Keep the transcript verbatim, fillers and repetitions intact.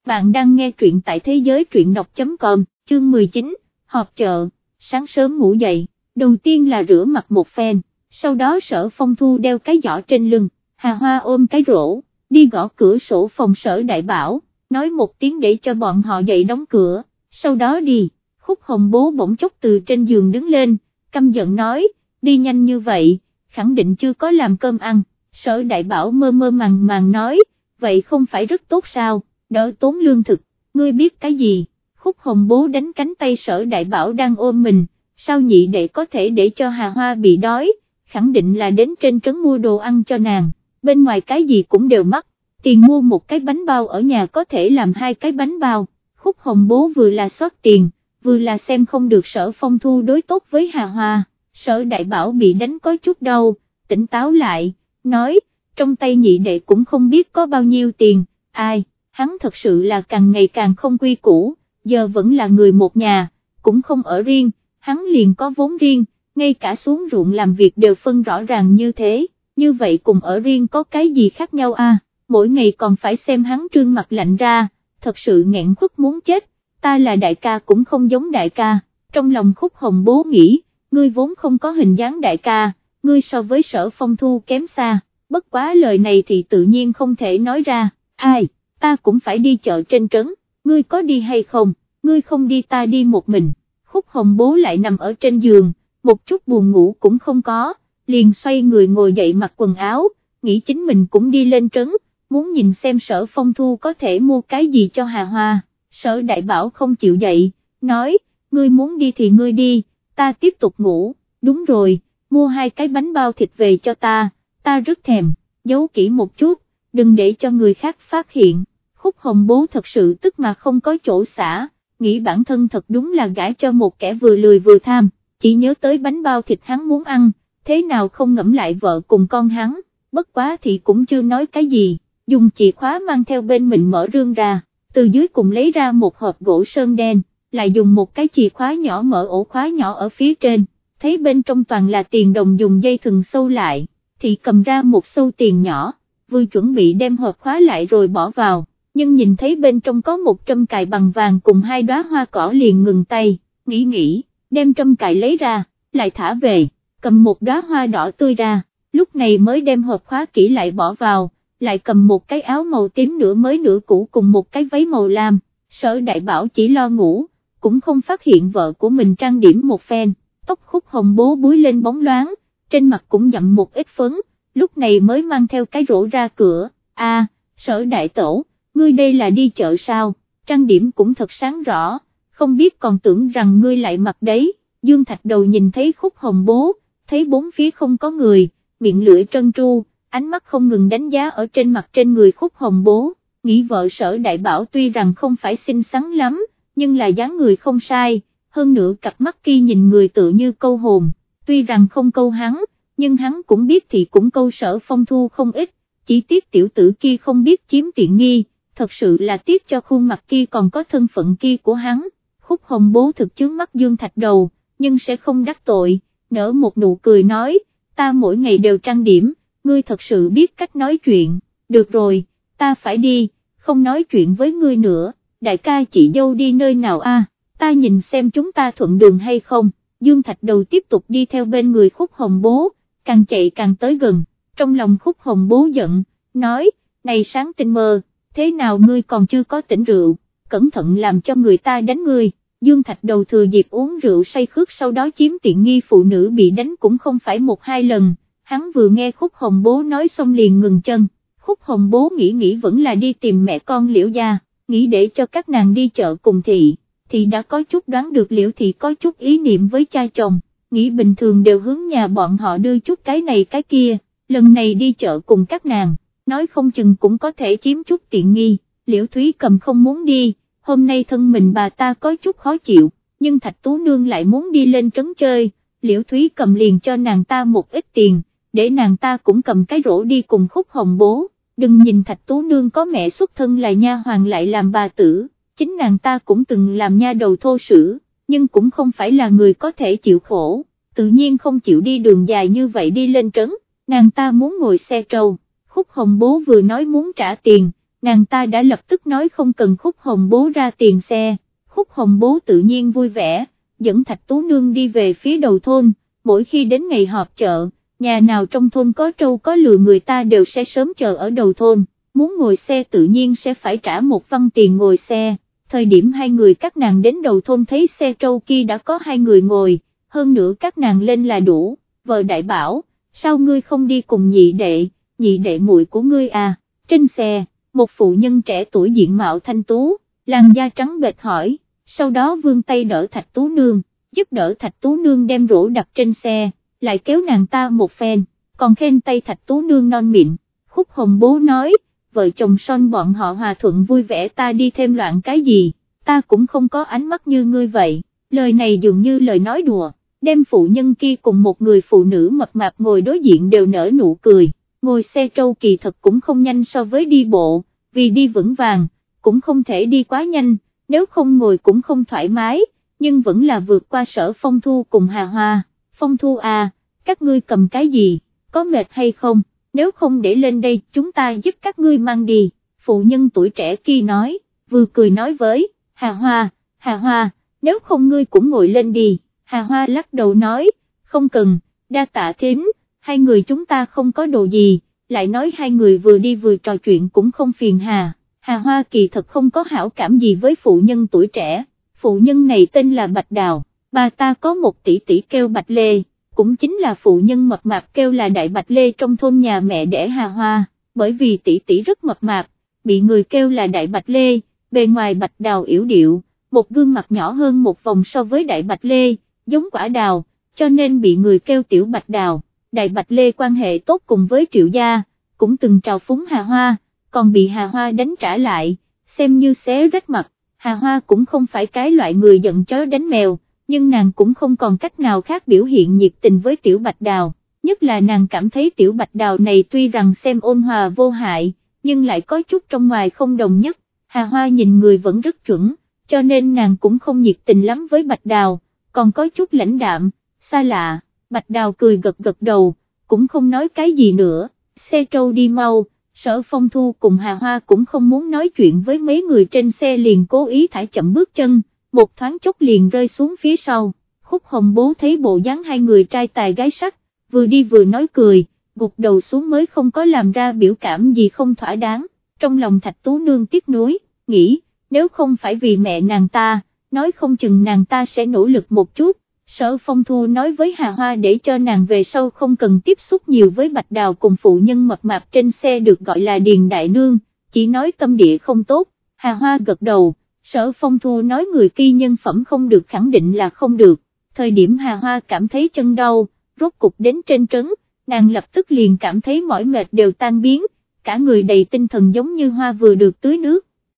bạn đang nghe truyện tại thế giới truyện đọc chấm com, chương mười chín, họp chợ. Sáng sớm ngủ dậy, đầu tiên là rửa mặt một phen, sau đó Sở Phong Thu đeo cái giỏ trên lưng, Hà Hoa ôm cái rổ, đi gõ cửa sổ phòng Sở Đại Bảo, nói một tiếng để cho bọn họ dậy đóng cửa, sau đó đi. Khúc Hồng Bố bỗng chốc từ trên giường đứng lên, căm giận nói, đi nhanh như vậy, khẳng định chưa có làm cơm ăn. Sở Đại Bảo mơ mơ màng màng nói, vậy không phải rất tốt sao, đỡ tốn lương thực, ngươi biết cái gì? Khúc Hồng Bố đánh cánh tay Sở Đại Bảo đang ôm mình, sao nhị đệ có thể để cho Hà Hoa bị đói, khẳng định là đến trên trấn mua đồ ăn cho nàng, bên ngoài cái gì cũng đều mắc, tiền mua một cái bánh bao ở nhà có thể làm hai cái bánh bao. Khúc Hồng Bố vừa là xót tiền, vừa là xem không được Sở Phong Thu đối tốt với Hà Hoa. Sở Đại Bảo bị đánh có chút đau, tỉnh táo lại, nói, trong tay nhị đệ cũng không biết có bao nhiêu tiền, ai, hắn thật sự là càng ngày càng không quy củ, giờ vẫn là người một nhà, cũng không ở riêng, hắn liền có vốn riêng, ngay cả xuống ruộng làm việc đều phân rõ ràng như thế, như vậy cùng ở riêng có cái gì khác nhau à, mỗi ngày còn phải xem hắn trương mặt lạnh ra, thật sự nghẹn khuất muốn chết, ta là đại ca cũng không giống đại ca, trong lòng Khúc Hồng Bố nghĩ, ngươi vốn không có hình dáng đại ca, ngươi so với Sở Phong Thu kém xa, bất quá lời này thì tự nhiên không thể nói ra, ai, ta cũng phải đi chợ trên trấn, ngươi có đi hay không, ngươi không đi ta đi một mình. Khúc Hồng Bố lại nằm ở trên giường, một chút buồn ngủ cũng không có, liền xoay người ngồi dậy mặc quần áo, nghĩ chính mình cũng đi lên trấn, muốn nhìn xem Sở Phong Thu có thể mua cái gì cho Hà Hoa. Sở Đại Bảo không chịu dậy, nói, ngươi muốn đi thì ngươi đi, ta tiếp tục ngủ, đúng rồi, mua hai cái bánh bao thịt về cho ta, ta rất thèm, giấu kỹ một chút, đừng để cho người khác phát hiện. Khúc Hồng Bố thật sự tức mà không có chỗ xả, nghĩ bản thân thật đúng là gãi cho một kẻ vừa lười vừa tham, chỉ nhớ tới bánh bao thịt hắn muốn ăn, thế nào không ngẫm lại vợ cùng con hắn, bất quá thì cũng chưa nói cái gì, dùng chìa khóa mang theo bên mình mở rương ra, từ dưới cùng lấy ra một hộp gỗ sơn đen, lại dùng một cái chìa khóa nhỏ mở ổ khóa nhỏ ở phía trên, thấy bên trong toàn là tiền đồng dùng dây thừng sâu lại, thì cầm ra một xâu tiền nhỏ, vừa chuẩn bị đem hộp khóa lại rồi bỏ vào, nhưng nhìn thấy bên trong có một trâm cài bằng vàng cùng hai đóa hoa cỏ liền ngừng tay, nghĩ nghĩ, đem trâm cài lấy ra, lại thả về, cầm một đóa hoa đỏ tươi ra, lúc này mới đem hộp khóa kỹ lại bỏ vào, lại cầm một cái áo màu tím nửa mới nửa cũ cùng một cái váy màu lam. Sở Đại Bảo chỉ lo ngủ, cũng không phát hiện vợ của mình trang điểm một phen, tóc Khúc Hồng Bố búi lên bóng loáng, trên mặt cũng dặm một ít phấn, lúc này mới mang theo cái rổ ra cửa. A, à, Sở Đại Tổ, ngươi đây là đi chợ sao, trang điểm cũng thật sáng rõ, không biết còn tưởng rằng ngươi lại mặc đấy. Dương Thạch Đầu nhìn thấy Khúc Hồng Bố, thấy bốn phía không có người, miệng lưỡi trơn tru, ánh mắt không ngừng đánh giá ở trên mặt trên người Khúc Hồng Bố, nghĩ vợ Sở Đại Bảo tuy rằng không phải xinh xắn lắm, nhưng là dáng người không sai, hơn nữa cặp mắt kia nhìn người tự như câu hồn, tuy rằng không câu hắn, nhưng hắn cũng biết thì cũng câu Sở Phong Thu không ít, chỉ tiếc tiểu tử kia không biết chiếm tiện nghi, thật sự là tiếc cho khuôn mặt kia còn có thân phận kia của hắn. Khúc Hồng Bố thực chướng mắt Dương Thạch Đầu, nhưng sẽ không đắc tội, nở một nụ cười nói, ta mỗi ngày đều trang điểm, ngươi thật sự biết cách nói chuyện, được rồi, ta phải đi, không nói chuyện với ngươi nữa, đại ca chị dâu đi nơi nào a? Ta nhìn xem chúng ta thuận đường hay không. Dương Thạch Đầu tiếp tục đi theo bên người Khúc Hồng Bố, càng chạy càng tới gần, trong lòng Khúc Hồng Bố giận, nói, này sáng tinh mơ, thế nào ngươi còn chưa có tỉnh rượu, cẩn thận làm cho người ta đánh ngươi. Dương Thạch Đầu thừa dịp uống rượu say khướt sau đó chiếm tiện nghi phụ nữ bị đánh cũng không phải một hai lần, hắn vừa nghe Khúc Hồng Bố nói xong liền ngừng chân. Khúc Hồng Bố nghĩ nghĩ vẫn là đi tìm mẹ con Liễu gia, nghĩ để cho các nàng đi chợ cùng thị, thì đã có chút đoán được Liễu thị có chút ý niệm với cha chồng, nghĩ bình thường đều hướng nhà bọn họ đưa chút cái này cái kia, lần này đi chợ cùng các nàng, nói không chừng cũng có thể chiếm chút tiện nghi. Liễu Thúy Cầm không muốn đi, hôm nay thân mình bà ta có chút khó chịu, nhưng Thạch Tú Nương lại muốn đi lên trấn chơi, Liễu Thúy Cầm liền cho nàng ta một ít tiền, để nàng ta cũng cầm cái rổ đi cùng Khúc Hồng Bố. Đừng nhìn Thạch Tú Nương có mẹ xuất thân là nha hoàn lại làm bà tử, chính nàng ta cũng từng làm nha đầu thô sử, nhưng cũng không phải là người có thể chịu khổ, tự nhiên không chịu đi đường dài như vậy đi lên trấn, nàng ta muốn ngồi xe trâu. Khúc Hồng Bố vừa nói muốn trả tiền, nàng ta đã lập tức nói không cần Khúc Hồng Bố ra tiền xe. Khúc Hồng Bố tự nhiên vui vẻ, dẫn Thạch Tú Nương đi về phía đầu thôn. Mỗi khi đến ngày họp chợ, nhà nào trong thôn có trâu có lừa người ta đều sẽ sớm chờ ở đầu thôn, muốn ngồi xe tự nhiên sẽ phải trả một văn tiền ngồi xe. Thời điểm hai người các nàng đến đầu thôn thấy xe trâu kia đã có hai người ngồi, hơn nữa các nàng lên là đủ. Vợ đại bảo, sao ngươi không đi cùng nhị đệ, nhị đệ muội của ngươi à? Trên xe, một phụ nhân trẻ tuổi diện mạo thanh tú, làn da trắng bệch hỏi, sau đó vươn tay đỡ Thạch Tú Nương, giúp đỡ Thạch Tú Nương đem rổ đặt trên xe, lại kéo nàng ta một phen, còn khen tay Thạch Tú Nương non mịn. Khúc Hồng Bố nói, vợ chồng son bọn họ hòa thuận vui vẻ, ta đi thêm loạn cái gì, ta cũng không có ánh mắt như ngươi vậy. Lời này dường như lời nói đùa, đem phụ nhân kia cùng một người phụ nữ mập mạp ngồi đối diện đều nở nụ cười. Ngồi xe trâu kỳ thật cũng không nhanh so với đi bộ, vì đi vững vàng, cũng không thể đi quá nhanh, nếu không ngồi cũng không thoải mái, nhưng vẫn là vượt qua Sở Phong Thu cùng Hà Hoa. Phong Thu à, các ngươi cầm cái gì, có mệt hay không, nếu không để lên đây chúng ta giúp các ngươi mang đi, phụ nhân tuổi trẻ kia nói, vừa cười nói với Hà Hoa, Hà Hoa, nếu không ngươi cũng ngồi lên đi. Hà Hoa lắc đầu nói, không cần, đa tạ thím, hai người chúng ta không có đồ gì, lại nói hai người vừa đi vừa trò chuyện cũng không phiền hà. Hà Hoa kỳ thật không có hảo cảm gì với phụ nhân tuổi trẻ, phụ nhân này tên là Bạch Đào, bà ta có một tỷ tỷ kêu Bạch Lê, cũng chính là phụ nhân mập mạp kêu là Đại Bạch Lê trong thôn nhà mẹ đẻ Hà Hoa, bởi vì tỷ tỷ rất mập mạp, bị người kêu là Đại Bạch Lê, bề ngoài Bạch Đào yểu điệu, một gương mặt nhỏ hơn một vòng so với Đại Bạch Lê, giống quả đào, cho nên bị người kêu Tiểu Bạch Đào. Đại Bạch Lê quan hệ tốt cùng với Triệu gia, cũng từng trào phúng Hà Hoa, còn bị Hà Hoa đánh trả lại, xem như xé rách mặt. Hà Hoa cũng không phải cái loại người giận chó đánh mèo, nhưng nàng cũng không còn cách nào khác biểu hiện nhiệt tình với Tiểu Bạch Đào, nhất là nàng cảm thấy Tiểu Bạch Đào này tuy rằng xem ôn hòa vô hại, nhưng lại có chút trong ngoài không đồng nhất. Hà Hoa nhìn người vẫn rất chuẩn, cho nên nàng cũng không nhiệt tình lắm với Bạch Đào, còn có chút lãnh đạm, xa lạ. Bạch Đào cười gật gật đầu, cũng không nói cái gì nữa. Xe trâu đi mau, Sở Phong Thu cùng Hà Hoa cũng không muốn nói chuyện với mấy người trên xe, liền cố ý thả chậm bước chân, một thoáng chốc liền rơi xuống phía sau. Khúc Hồng Bố thấy bộ dáng hai người trai tài gái sắc, vừa đi vừa nói cười, gục đầu xuống mới không có làm ra biểu cảm gì không thỏa đáng. Trong lòng Thạch Tú Nương tiếc nuối, nghĩ, nếu không phải vì mẹ nàng ta, nói không chừng nàng ta sẽ nỗ lực một chút. Sở Phong Thu nói với Hà Hoa để cho nàng về sau không cần tiếp xúc nhiều với Bạch Đào cùng phụ nhân mập mạp trên xe được gọi là Điền Đại Nương, chỉ nói tâm địa không tốt. Hà Hoa gật đầu, Sở Phong Thu nói người kia nhân phẩm không được khẳng định là không được. Thời điểm Hà Hoa cảm thấy chân đau, rốt cục đến trên trấn, nàng lập tức liền cảm thấy mỏi mệt đều tan biến, cả người đầy tinh thần giống như hoa vừa được tưới nước.